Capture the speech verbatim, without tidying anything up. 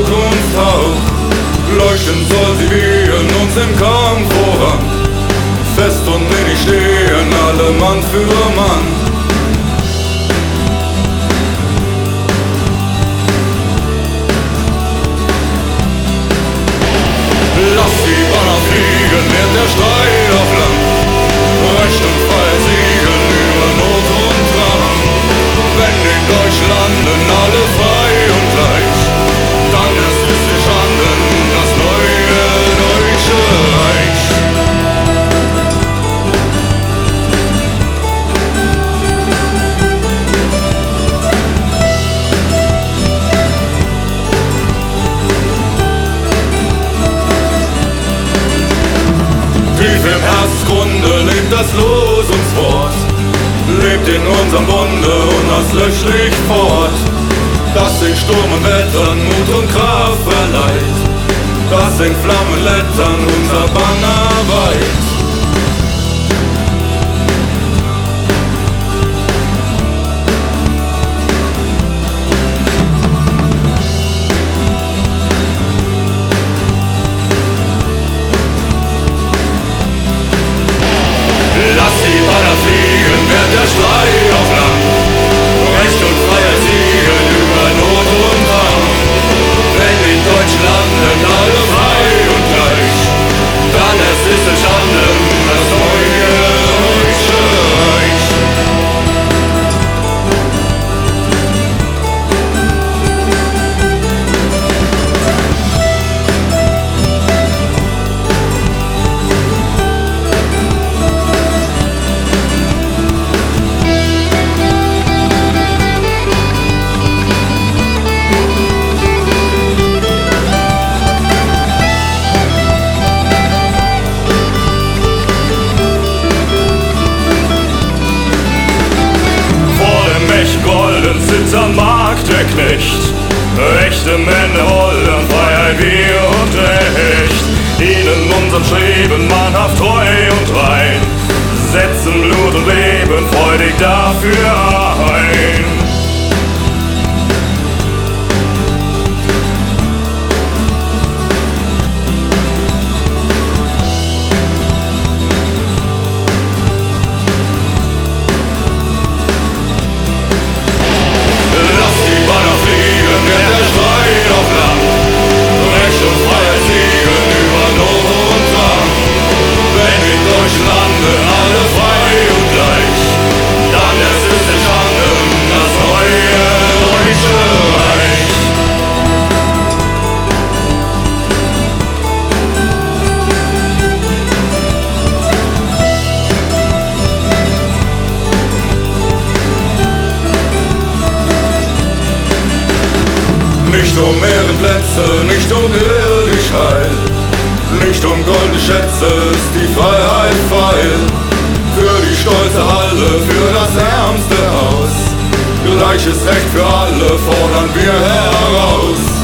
Zukunft Hauch. Leuchten soll sie wehen uns im Kampf voran. Fest und wenig stehen, alle Mann für Mann. Lass die Banner fliegen, wird der Streit auf Land. Recht und Freiheit siegen über Not und Drang. Wenn in Deutschlanden alle frei und gleich, dann erst ist entstanden das neue Deutsche Reich. Tief im Herzgrunde lebt das Losungswort, lebt in unserem Bunde und das löscht nicht fort. Das in Sturm und Wettern Mut und Kraft verleiht, das in Flammenlettern unser Banner weit. Lass die Banner fliegen, wird der Streit auf Land. Recht und Freiheit siegen über Not und Drang. Wenn in Deutschlanden alle frei und gleich, dann erst ist entstanden das neue Deutsche Reich. Golden zittern mag der Knecht, rechte Männer wollen Freiheit, wir und Recht. Ihnen unserem Streben mannhaft treu und rein, setzen Blut und Leben freudig dafür ein. Nicht um Ehrenplätze, nicht um irdisch Heil, nicht um goldene Schätze ist die Freiheit feil. Für die stolze Halle, für das ärmste Haus, gleiches Recht für alle fordern wir heraus.